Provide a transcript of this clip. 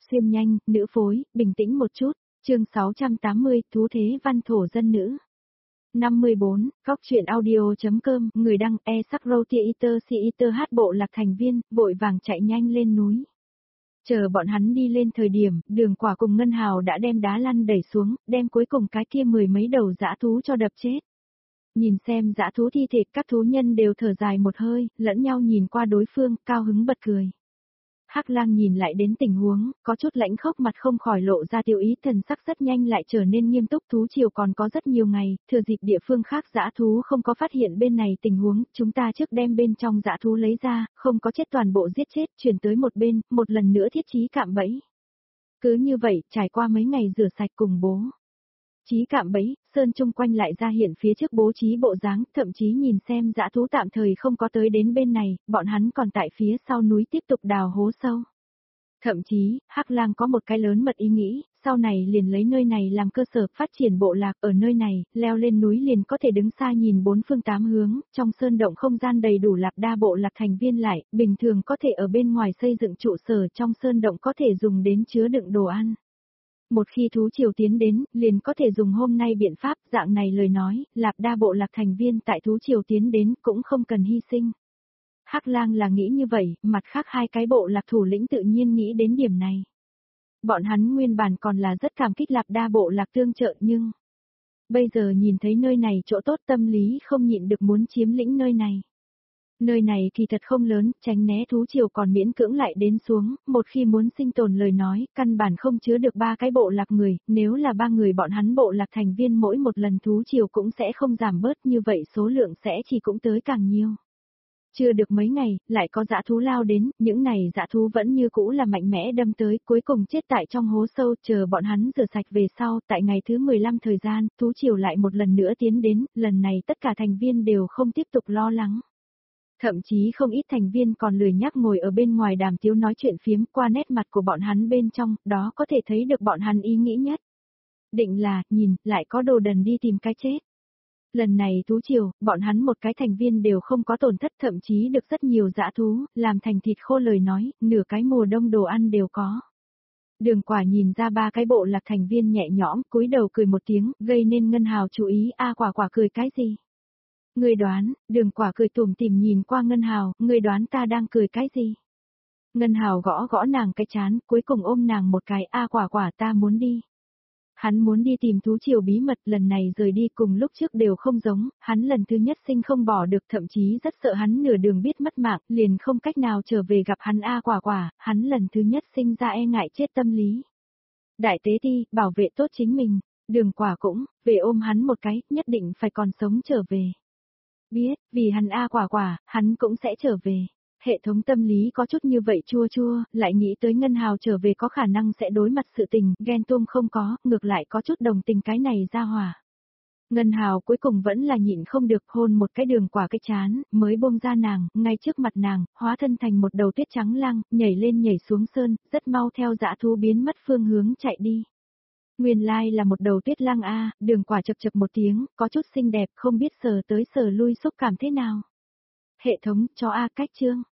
xuyên nhanh, nữ phối, bình tĩnh một chút. Chương 680, thú thế văn thổ dân nữ. 54, góc truyện audio.com, người đăng e-sắc-râu-tia-iter-si-iter hát bộ lạc thành viên, vội vàng chạy nhanh lên núi. Chờ bọn hắn đi lên thời điểm, Đường Quả cùng Ngân Hào đã đem đá lăn đẩy xuống, đem cuối cùng cái kia 10 mấy đầu dã thú cho đập chết. Nhìn xem dã thú thi thể, các thú nhân đều thở dài một hơi, lẫn nhau nhìn qua đối phương, cao hứng bật cười. Hắc Lang nhìn lại đến tình huống, có chút lãnh khốc mặt không khỏi lộ ra tiêu ý, thần sắc rất nhanh lại trở nên nghiêm túc. Thú triều còn có rất nhiều ngày, thừa dịp địa phương khác dã thú không có phát hiện bên này tình huống, chúng ta trước đem bên trong dã thú lấy ra, không có chết toàn bộ giết chết, chuyển tới một bên, một lần nữa thiết trí cạm bẫy. Cứ như vậy, trải qua mấy ngày rửa sạch cùng bố trí cạm bẫy, sơn chung quanh lại ra hiện phía trước bố trí bộ dáng, thậm chí nhìn xem dã thú tạm thời không có tới đến bên này, bọn hắn còn tại phía sau núi tiếp tục đào hố sâu. Thậm chí, Hắc Lang có một cái lớn mật ý nghĩ, sau này liền lấy nơi này làm cơ sở phát triển bộ lạc, ở nơi này, leo lên núi liền có thể đứng xa nhìn bốn phương tám hướng, trong sơn động không gian đầy đủ lạc đa bộ lạc thành viên lại, bình thường có thể ở bên ngoài xây dựng trụ sở, trong sơn động có thể dùng đến chứa đựng đồ ăn. Một khi thú triều tiến đến, liền có thể dùng hôm nay biện pháp, dạng này lời nói, lạc đa bộ lạc thành viên tại thú triều tiến đến cũng không cần hy sinh. Hắc Lang là nghĩ như vậy, mặt khác hai cái bộ lạc thủ lĩnh tự nhiên nghĩ đến điểm này. Bọn hắn nguyên bản còn là rất cảm kích lạc đa bộ lạc tương trợ nhưng bây giờ nhìn thấy nơi này chỗ tốt, tâm lý không nhịn được muốn chiếm lĩnh nơi này. Nơi này kỳ thật không lớn, tránh né thú triều còn miễn cưỡng lại đến xuống, một khi muốn sinh tồn lời nói, căn bản không chứa được 3 cái bộ lạc người, nếu là 3 người bọn hắn bộ lạc thành viên mỗi một lần thú triều cũng sẽ không giảm bớt, như vậy số lượng sẽ chỉ cũng tới càng nhiều. Chưa được mấy ngày, lại có dã thú lao đến, những này dã thú vẫn như cũ là mạnh mẽ đâm tới, cuối cùng chết tại trong hố sâu, chờ bọn hắn rửa sạch về sau, tại ngày thứ 15 thời gian, thú triều lại một lần nữa tiến đến, lần này tất cả thành viên đều không tiếp tục lo lắng. Thậm chí không ít thành viên còn lười nhác ngồi ở bên ngoài đàm tiếu nói chuyện phiếm, qua nét mặt của bọn hắn bên trong, đó có thể thấy được bọn hắn ý nghĩ nhất. Định là, nhìn, lại có đồ đần đi tìm cái chết. Lần này thú triều, bọn hắn một cái thành viên đều không có tổn thất, thậm chí được rất nhiều dã thú, làm thành thịt khô lời nói, nửa cái mùa đông đồ ăn đều có. Đường Quả nhìn ra 3 cái bộ lạc thành viên nhẹ nhõm, cúi đầu cười một tiếng, gây nên Ngân Hào chú ý, Quả cười cái gì? Ngươi đoán, Đường Quả cười tủm tỉm nhìn qua Ngân Hào, ngươi đoán ta đang cười cái gì? Ngân Hào gõ gõ nàng cái trán, cuối cùng ôm nàng một cái, Quả ta muốn đi. Hắn muốn đi tìm thú triều bí mật, lần này rời đi cùng lúc trước đều không giống, hắn lần thứ nhất sinh không bỏ được, thậm chí rất sợ hắn nửa đường biết mất mạng, liền không cách nào trở về gặp hắn. Quả, hắn lần thứ nhất sinh ra e ngại chết tâm lý. Đại tế ti, bảo vệ tốt chính mình, Đường Quả cũng, về ôm hắn một cái, nhất định phải còn sống trở về. Biết, vì hắn Quả, hắn cũng sẽ trở về. Hệ thống tâm lý có chút như vậy chua chua, lại nghĩ tới Ngân Hào trở về có khả năng sẽ đối mặt sự tình, ghen tuông không có, ngược lại có chút đồng tình cái này ra hòa. Ngân Hào cuối cùng vẫn là nhịn không được, hôn một cái Đường Quả cái chán, mới buông ra nàng, ngay trước mặt nàng, hóa thân thành một đầu tuyết trắng lang, nhảy lên nhảy xuống sơn, rất mau theo dã thú biến mất phương hướng chạy đi. Nguyên lai là một đầu tuyết lang Đường Quả chập chập một tiếng, có chút xinh đẹp, không biết sờ tới sờ lui xúc cảm thế nào. Hệ thống cho cách chương.